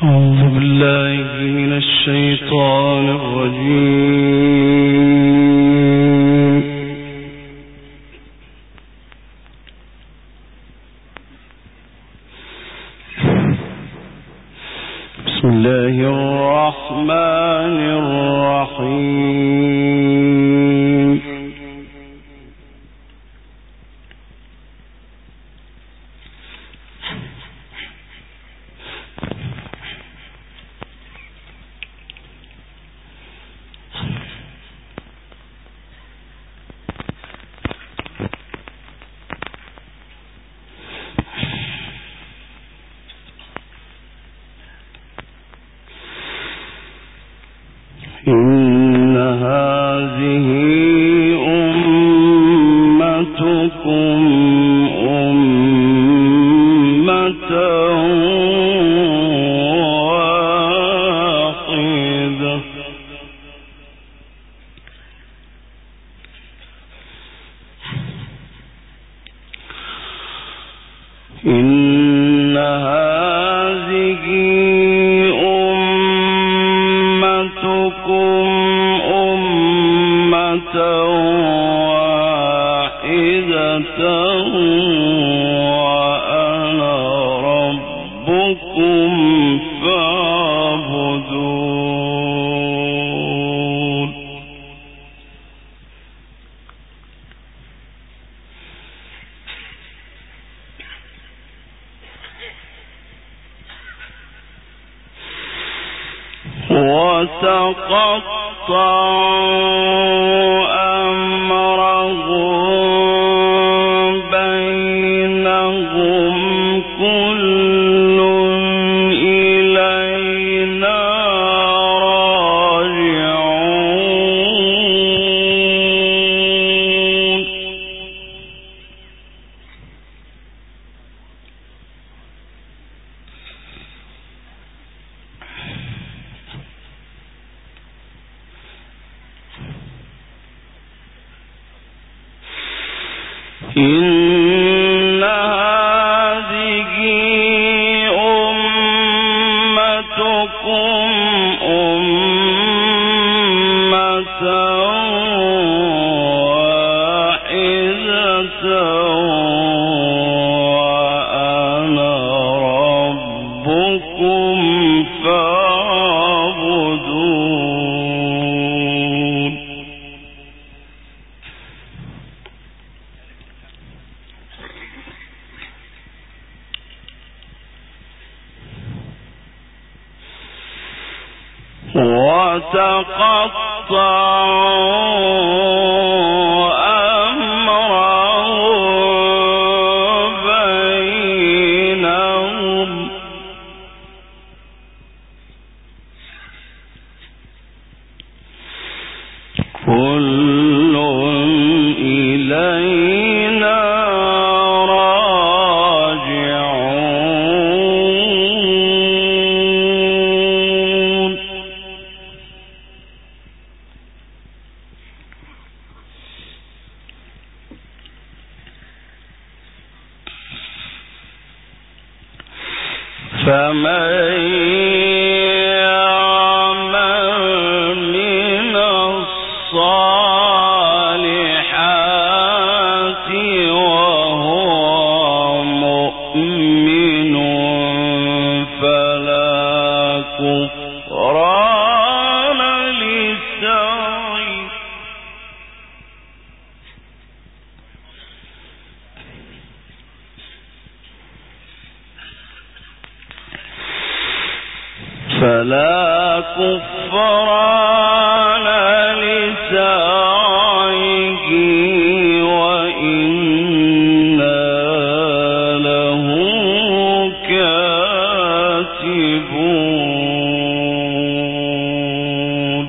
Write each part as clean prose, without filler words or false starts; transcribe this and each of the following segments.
أعوذ بالله من الشيطان الرجيم. بسم الله الرحمن الرحيم. إن هذه أمتكم أمة واحدة إن هذه أمتكم أمة واحدة وأنا ربكم فاعبدون. وتقطعوا أمرهم بينهم كل إلينا راجعون. إن هذه أمتكم أمة واحدة وأنا ربكم فاعبدون. وتقطعوا أمرهم بينهم كل إلينا راجعون. فمن يعمل من الصالحات وهو مؤمن فلا كفران لسعيه وإنا له كاتبون.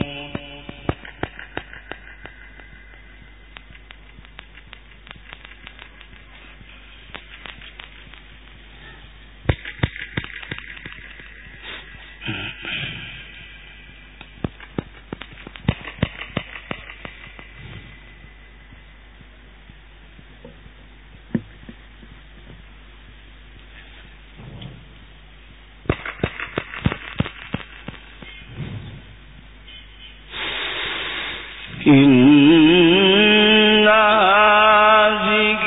إن هذه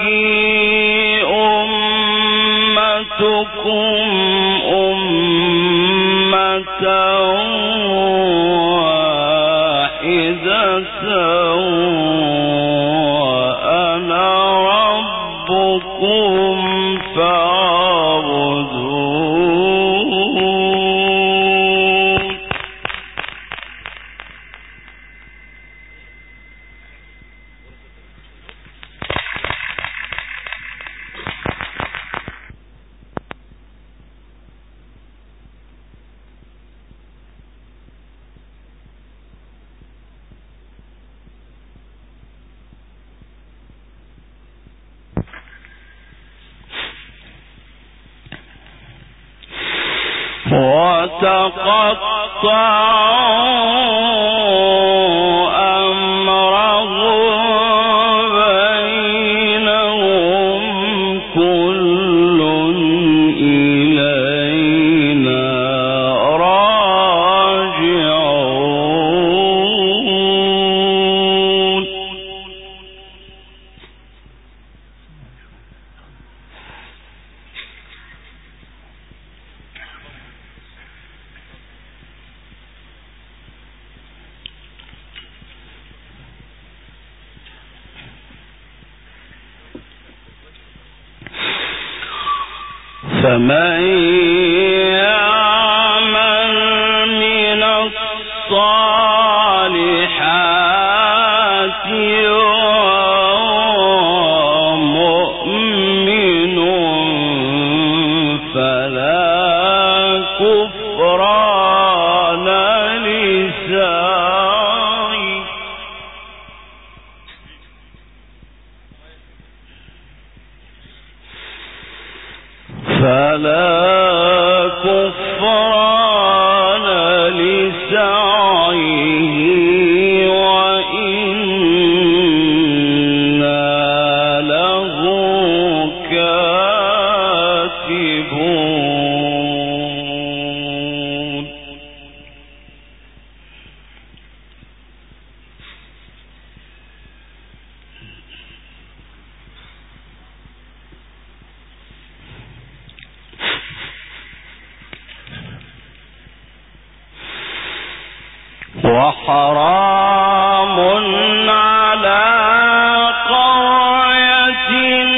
أمتكم أمة واحدة وأنا ربكم فاعبدون. وتقطعوا أمرهم بينهم كل إلينا راجعون. فمن يعمل من الصالحات وهو مؤمن فلا كفران لسعيه وإنا له كاتبون. وحرام على قرية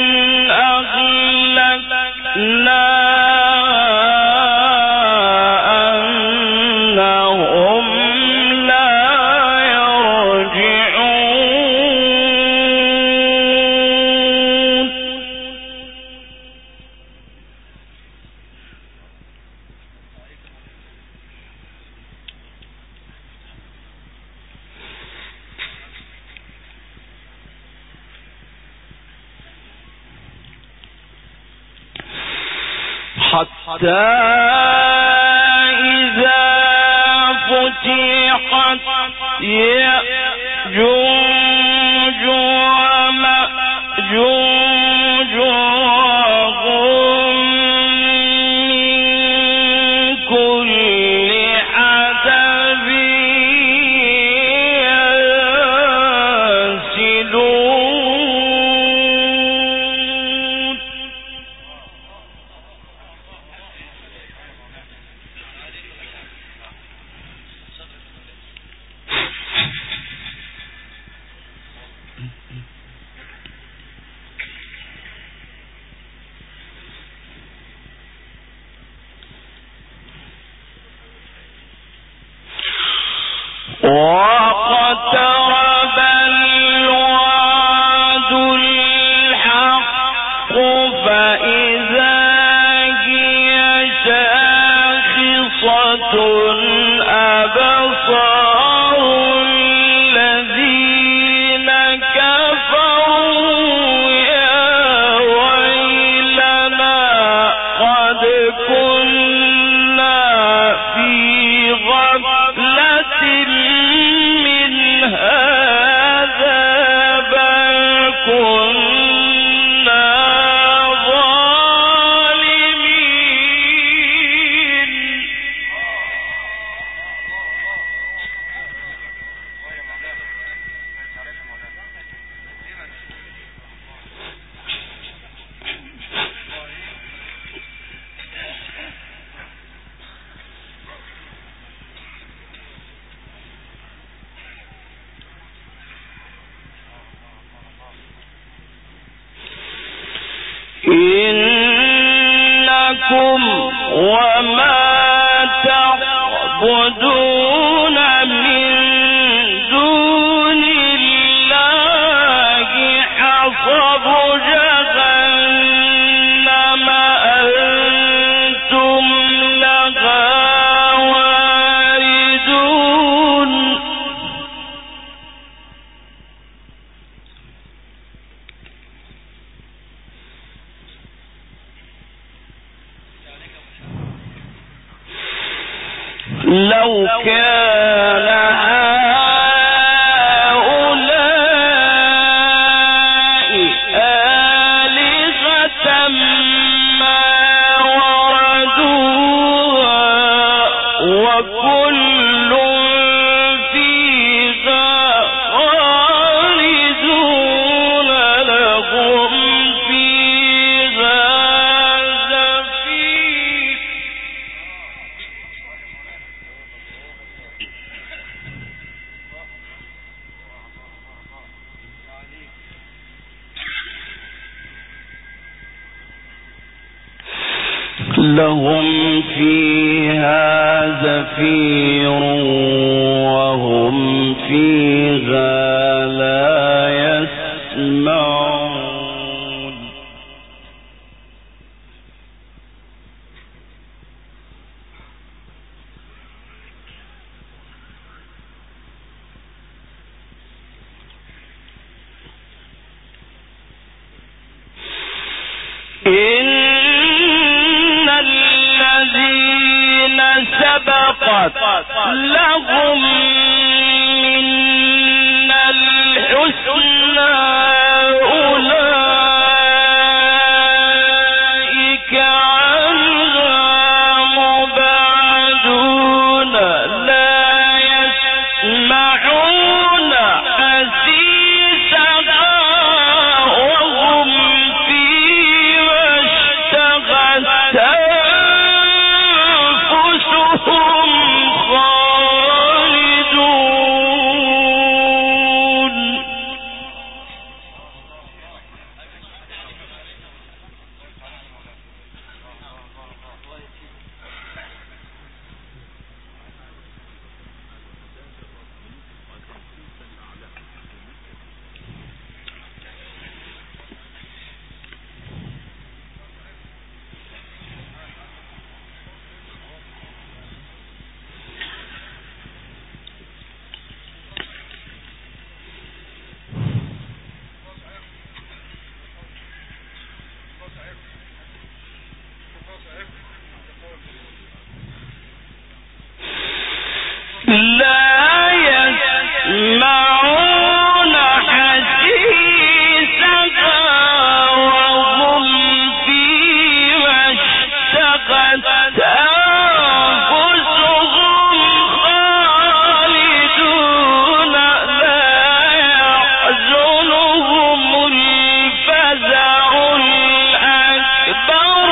أهلكنا أنهم لا يرجعون. حتى إذا فتحت يأجوج ومأجوج وهم من كل حدب ينسلون. واقترب الوعد الحق فإذا هي شاخصة أبصار الذين كفروا يا ويلنا قد كنا في غفلة إنكم وما تعبدون من دون الله حصب جهنم أنتم لها واردون لو كان هؤلاء آلهة ما وردوها وكل فيها خالدون لهم فيها زفير لهم فيها زفير وهم فيها لا يسمعون الذين سبقت لهم منا الحسنى أولئك عنها مبعدون لا يسمعون حسيسها وهم فيما اشتغت أنفسهم خالدون لا يسمعون حسيسها وهم فيما اشتغت أنفسهم خالدون لا يحزنهم الفزع الأكبر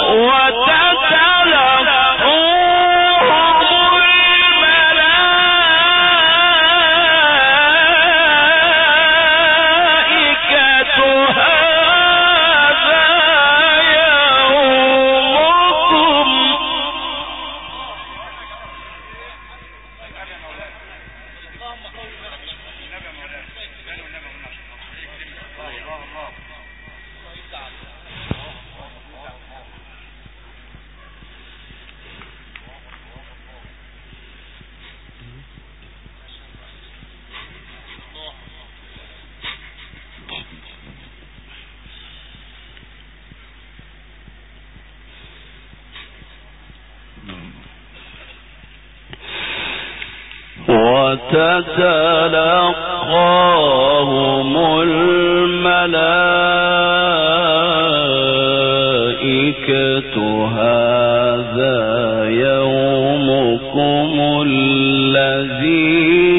وتتلقاهم الملائكة هذا يومكم الذي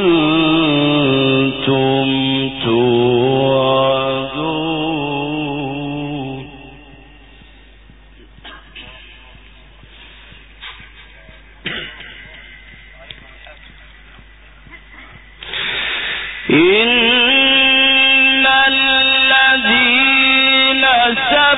كنتم توعدون إن الذين سبقت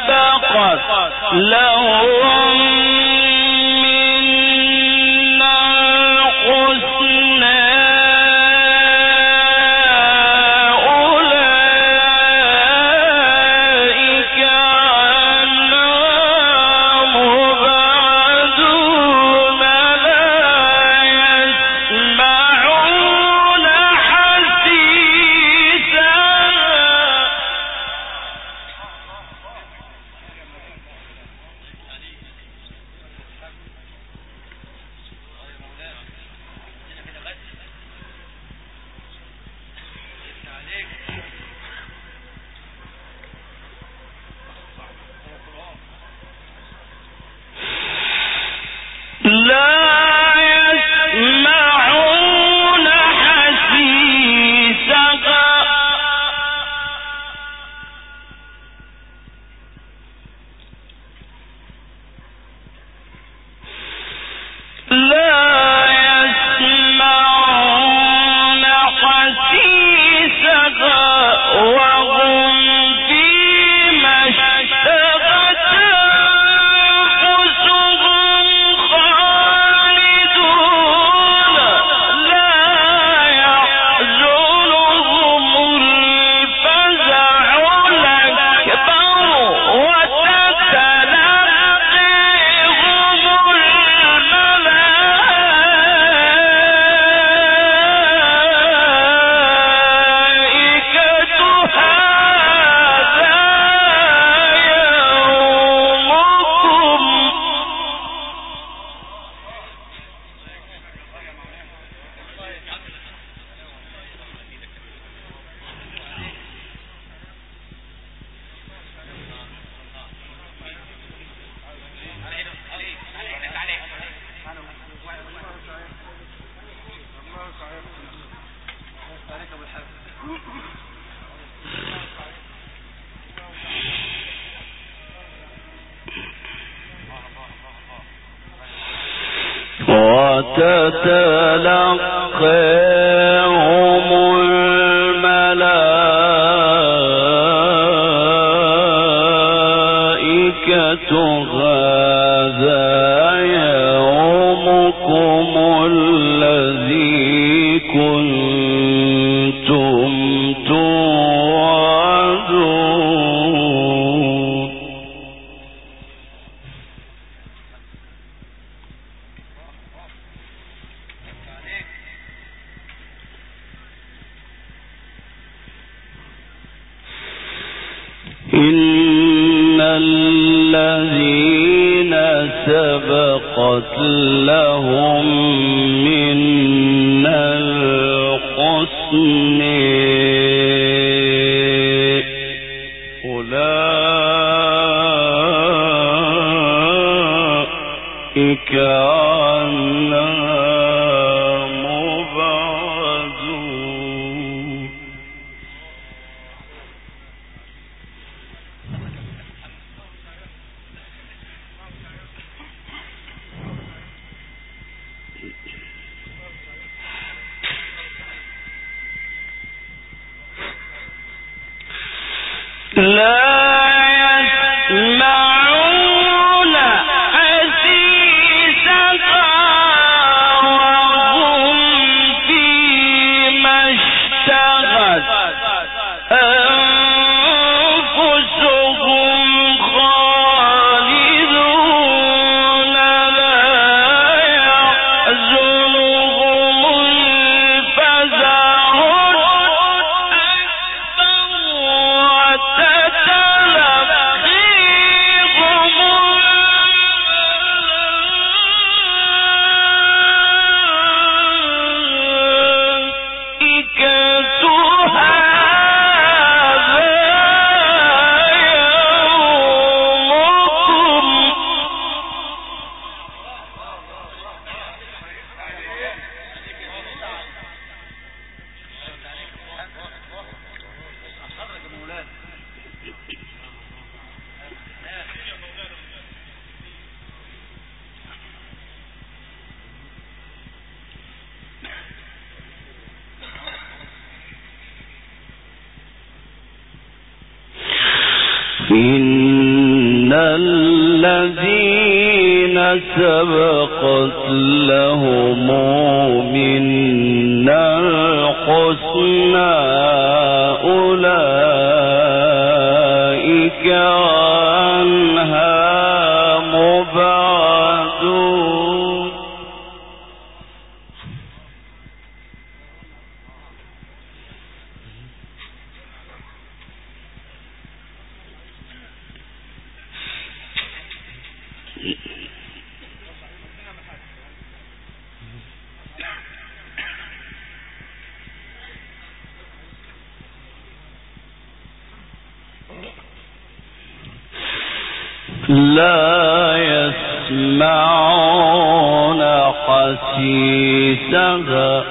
وتتلقاهم الملائكة هذا يومكم الذي كنتم توعدون. إن الذين سبقت لهم منا الحسنى أولئك عنها مبعدون. لا يسمعون حسيسها وهم فيما اشتهت أنفسهم خالدون لا يحزنهم الفزع إن الذين سبقت لهم منا الحسنى أولئك عنها مبعدون. لا يسمعون حسيسها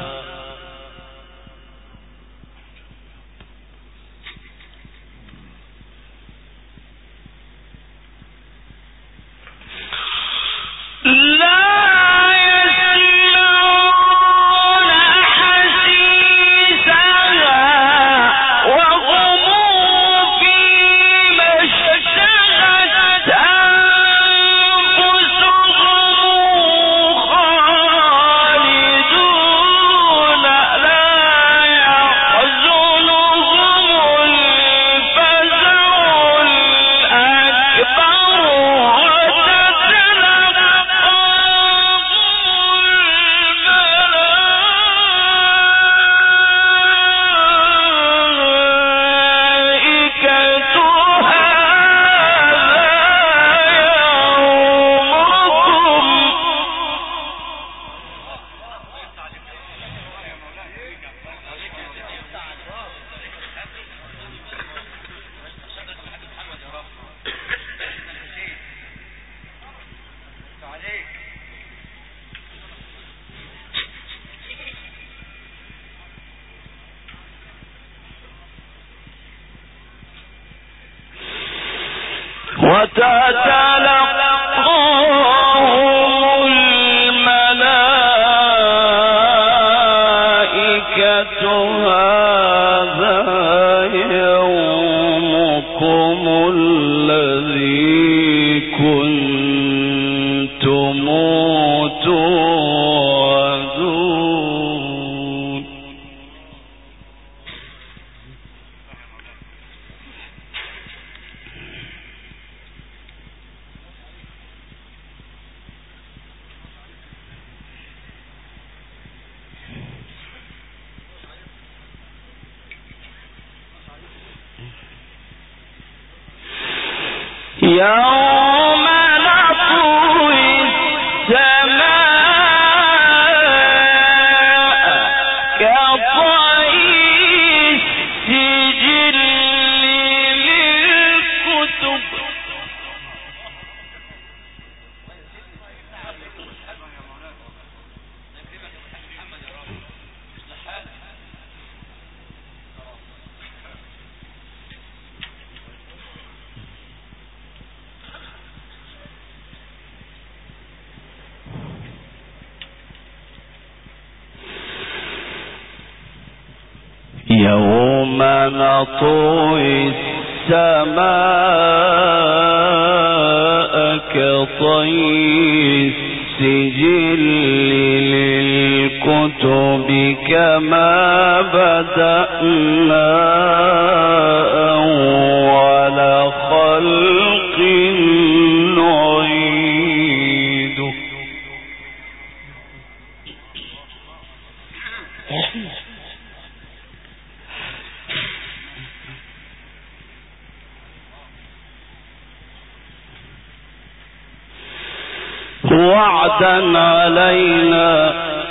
وتتلقاهم الملائكة هذا يومكم الذي كنتم توعدون. يوم نطوي السماء كطي السجل للكتب يوم نطوي السماء كطي السجل للكتب كما بدأنا أول خلق نعيده. وعدا علينا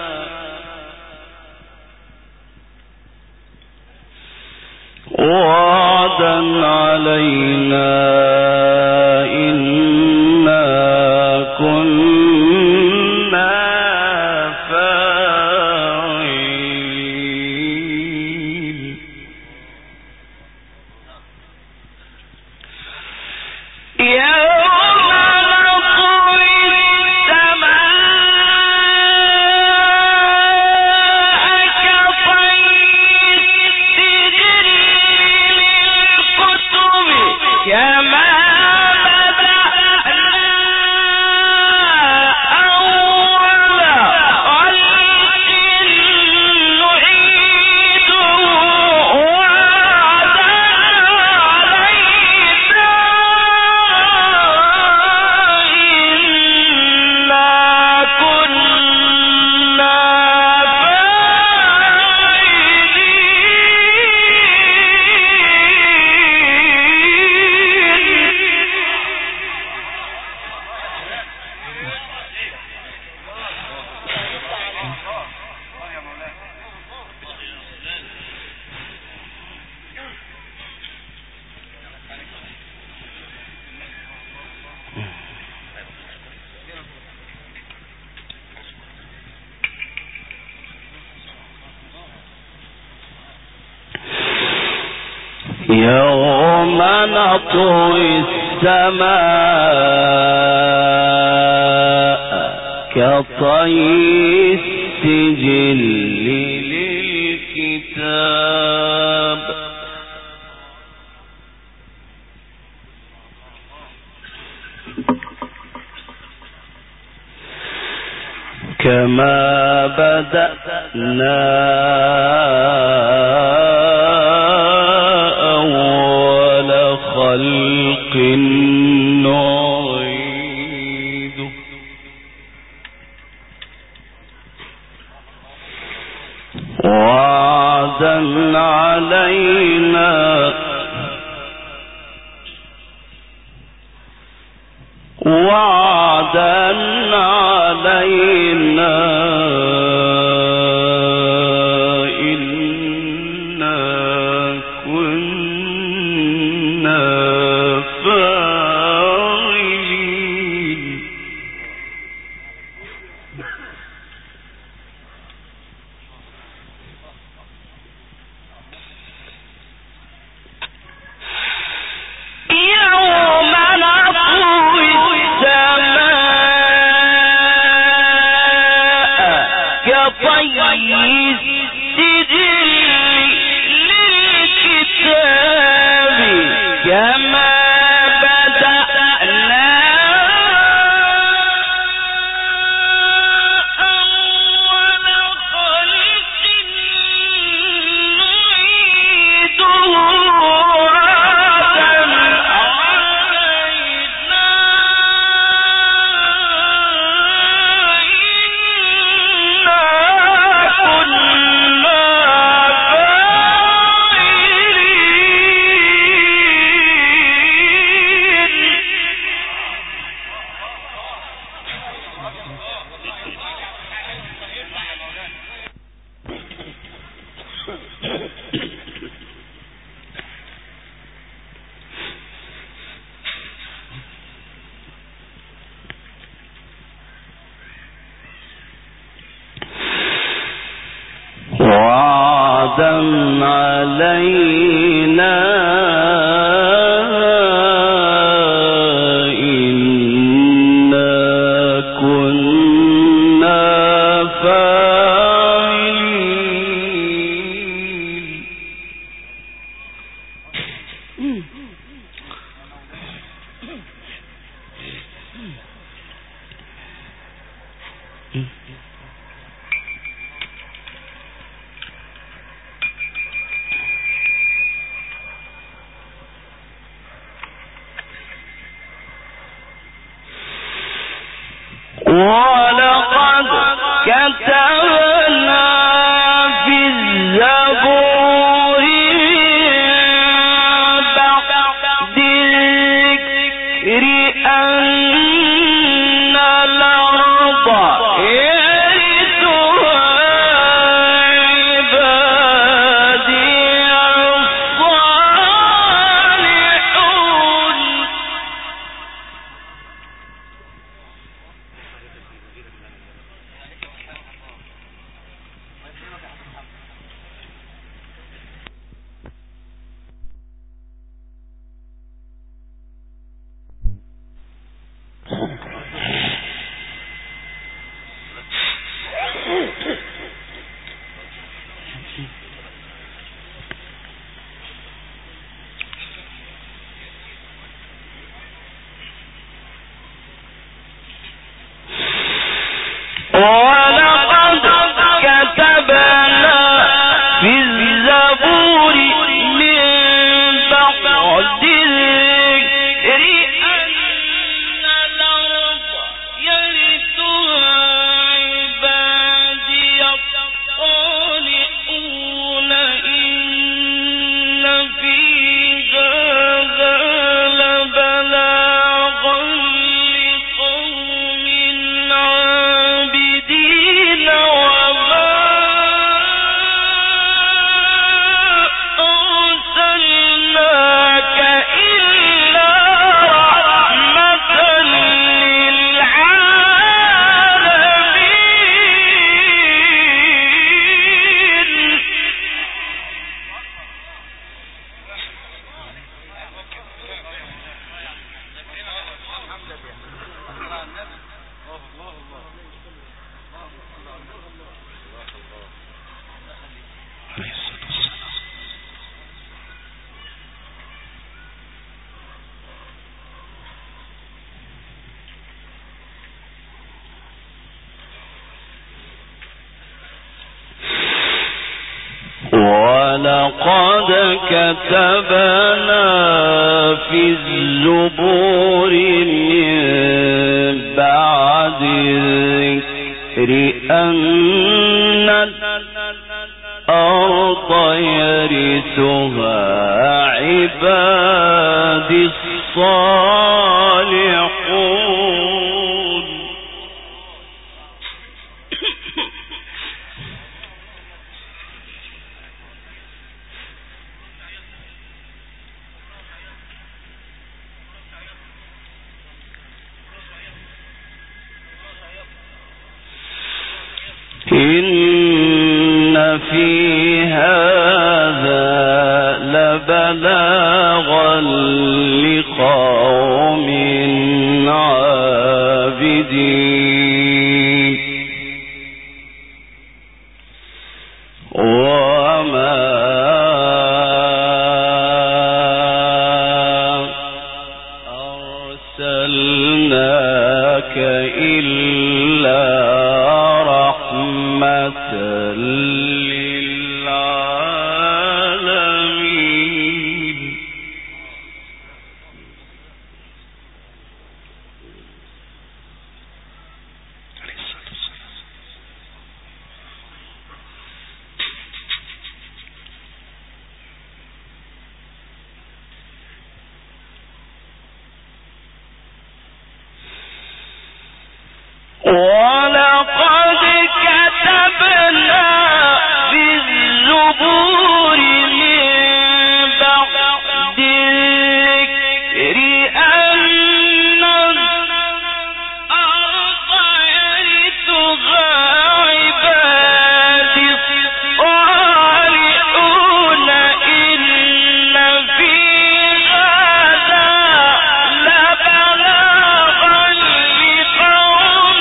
إنا كنا فاعلين. كما يوم نطوي السماء كطي السجل للكتاب كما بدأنا أول خلق نعيد وعدا علينا إنا كنا فاعلين يوم نطوي السماء كطي السجل للكتاب كما بدأنا أول خلق نعيده وعدا علينا وعدا علينا إنا كنا فاعلين ولقد كتبنا في الزبور بعد الذكر أن الأرض يرثها عبادي الصالحون ولقد كتبنا في الزبور من بعد الذكر أن الأرض ولقد كتبنا في الزبور من بعد الذكر أن الأرض يرثها عبادي الصالحون. إن في هذا لبلاغا لقوم عابدين وما أرسلناك إلا رحمة للعالمين. ولقد كتبنا في الزبور من بعد الذكر أن الأرض يرثها عبادي الصالحون. إن في هذا لبلاغا لقوم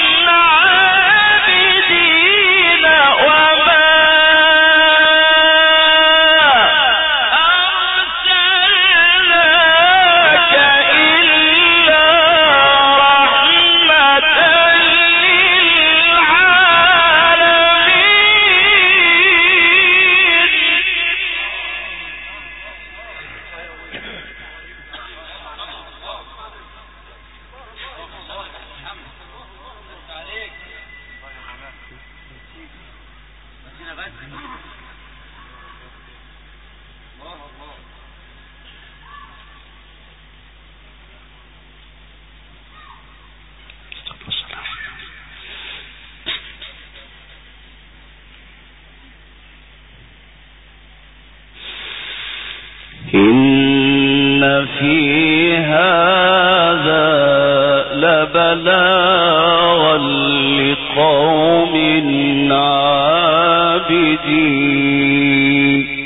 عابدين وما أرسلناك إلا رحمة إن في هذا لبلاغا لقوم عابدين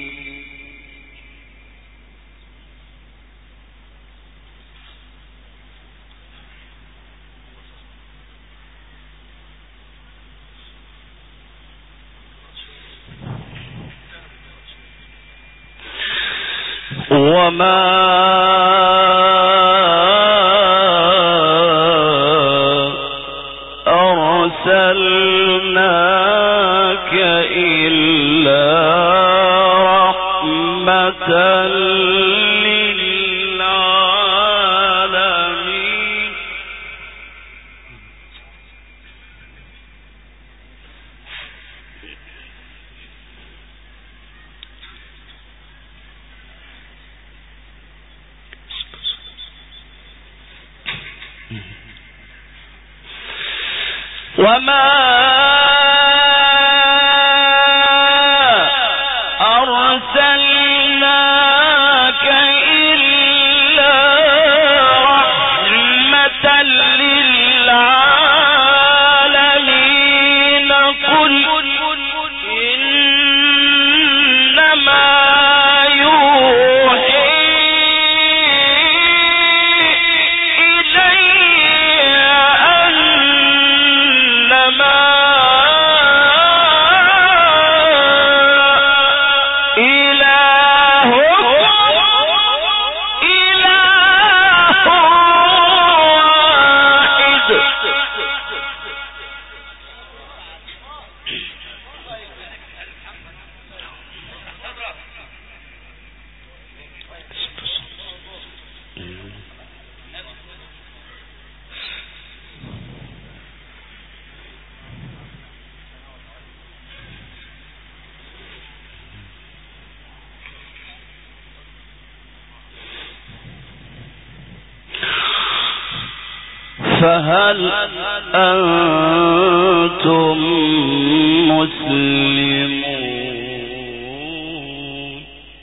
وما أرسلناك إلا رحمة للعالمين. وما أرسلناك إلا رحمة للعالمين. قل إنما يوحي إلي فهل أنتم مسلمون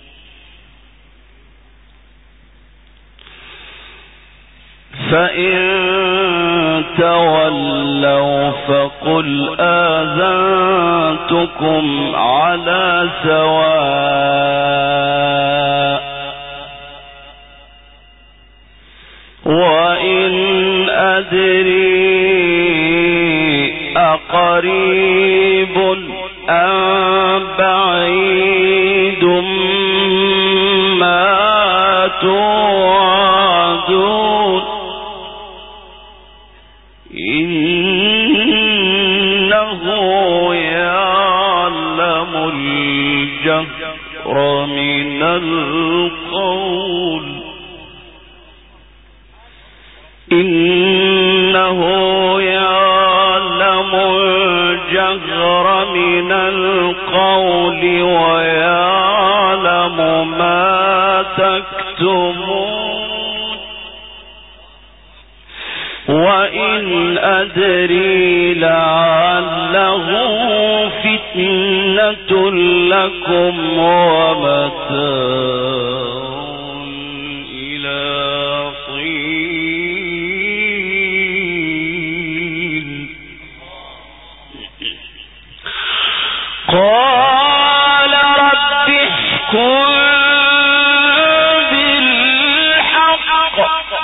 فإن تولوا فقل آذنتكم على سواء وإن أدري أقريب أم بعيد ما توعدون إنه يعلم الجهر من القول إنه يعلم الجهر من القول ويعلم ما تكتمون وإن أدري لعله فتنة لكم ومتاع قال رب احكم بالحق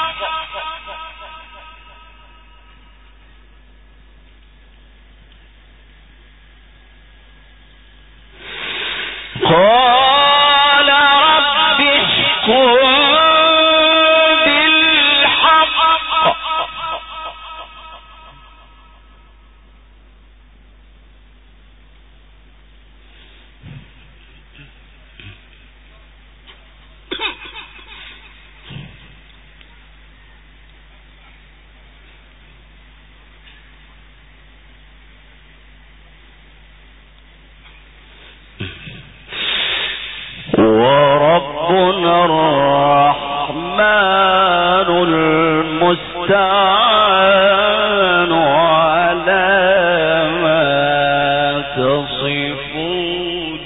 قال رب احكم وربنا الرحمن المستعان على ما تصفون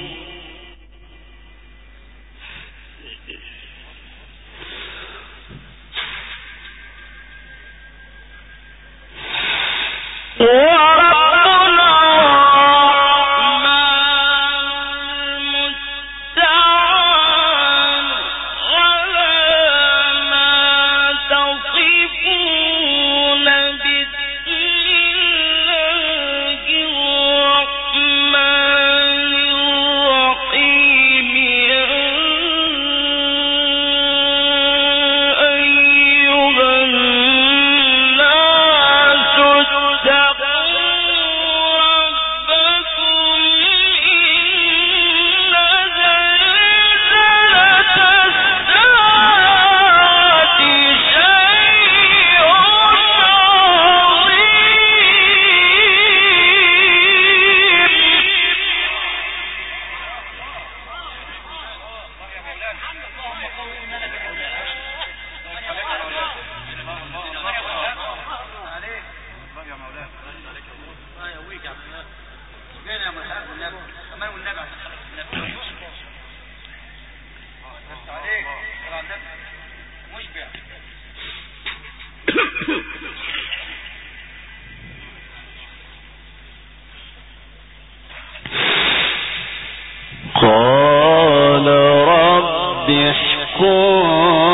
قال رب احكم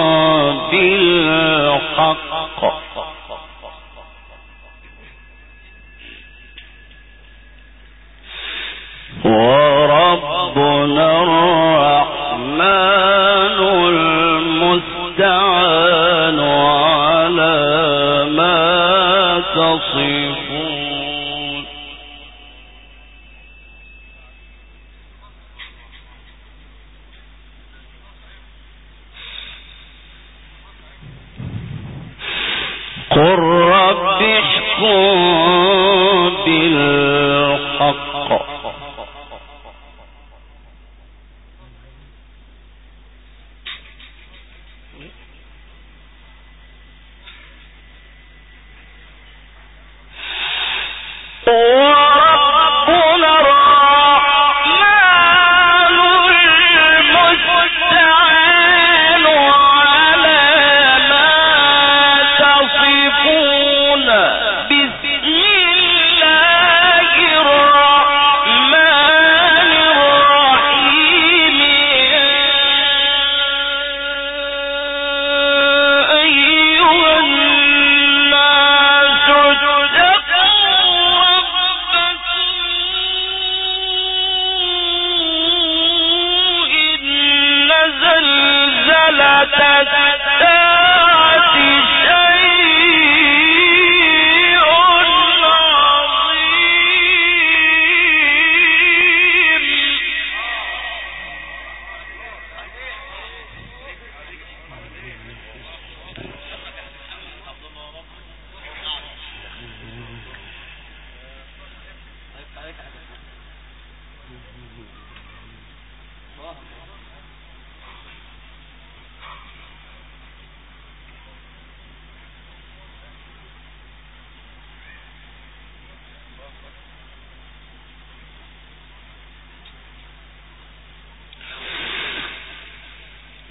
بالحق وربنا الرحمن المستعان على ما تصفون قل رب احكم بالحق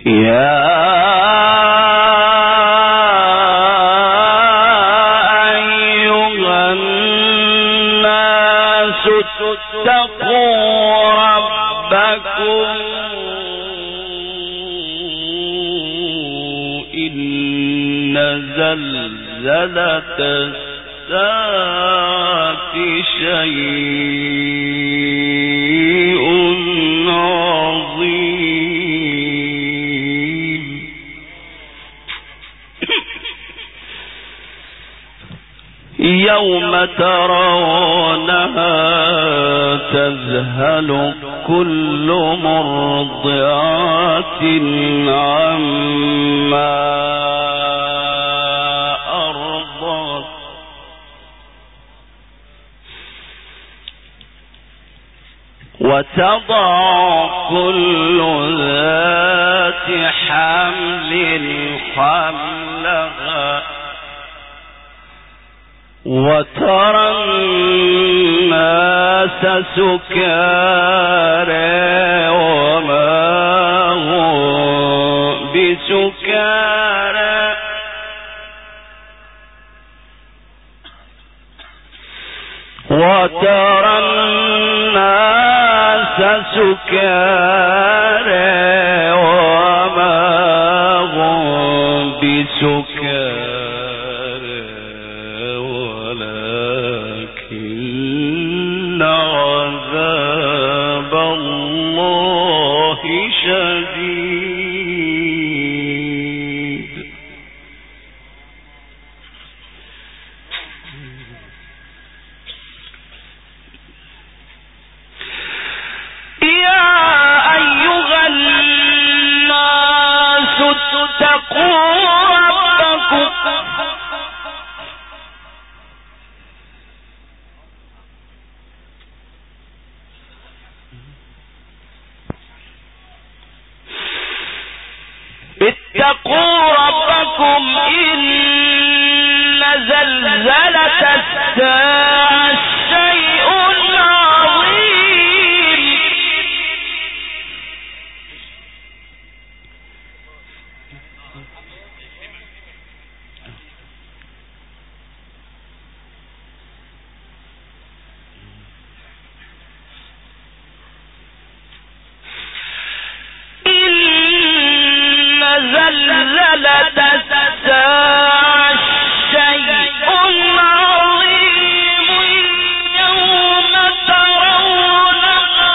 زلزلة الساعة شيء عظيم يوم ترونها تذهل كل مرضعة عما وتضع كل ذات حمل حملها وترى الناس سكارى وما هم بسكارى وترى الناس سكارى وما هم بسكارى ولكن عذاب الله شديد اتقوا ربكم إن زلزلة الساعة شيء عظيم زلزلة الساعة شيء عظيم يوم ترونها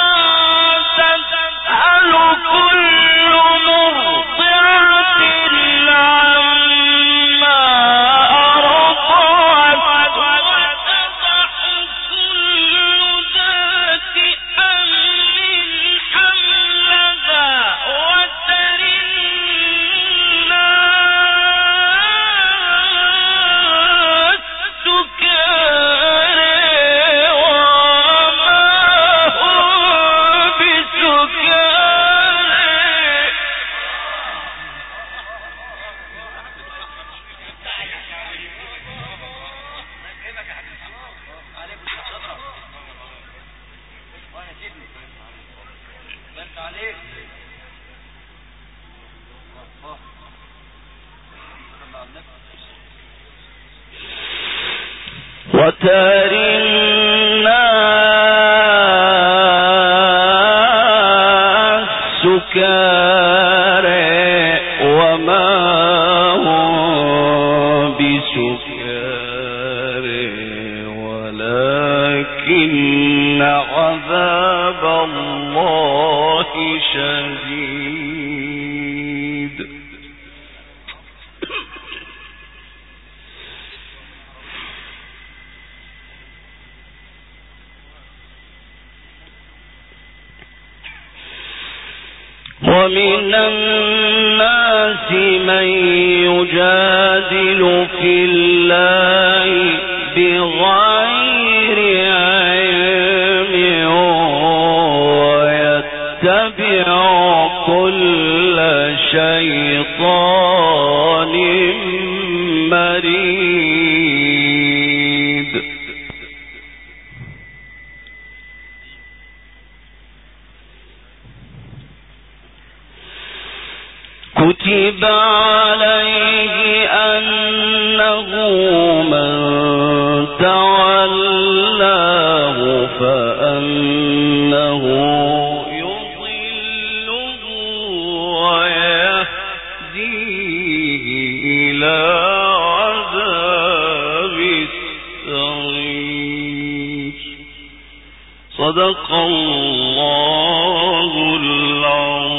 تذهل كل مرضعة عما أرضعت وتضع كل ذات حمل حملها وترى وترى الناس سكارى وما هم بسكارى ولكن عذاب الله شديد ومن الناس من يجادل في الله بغير علم ويتبع كل شيطان مريد إلى عذاب السعير. صدق الله العظيم.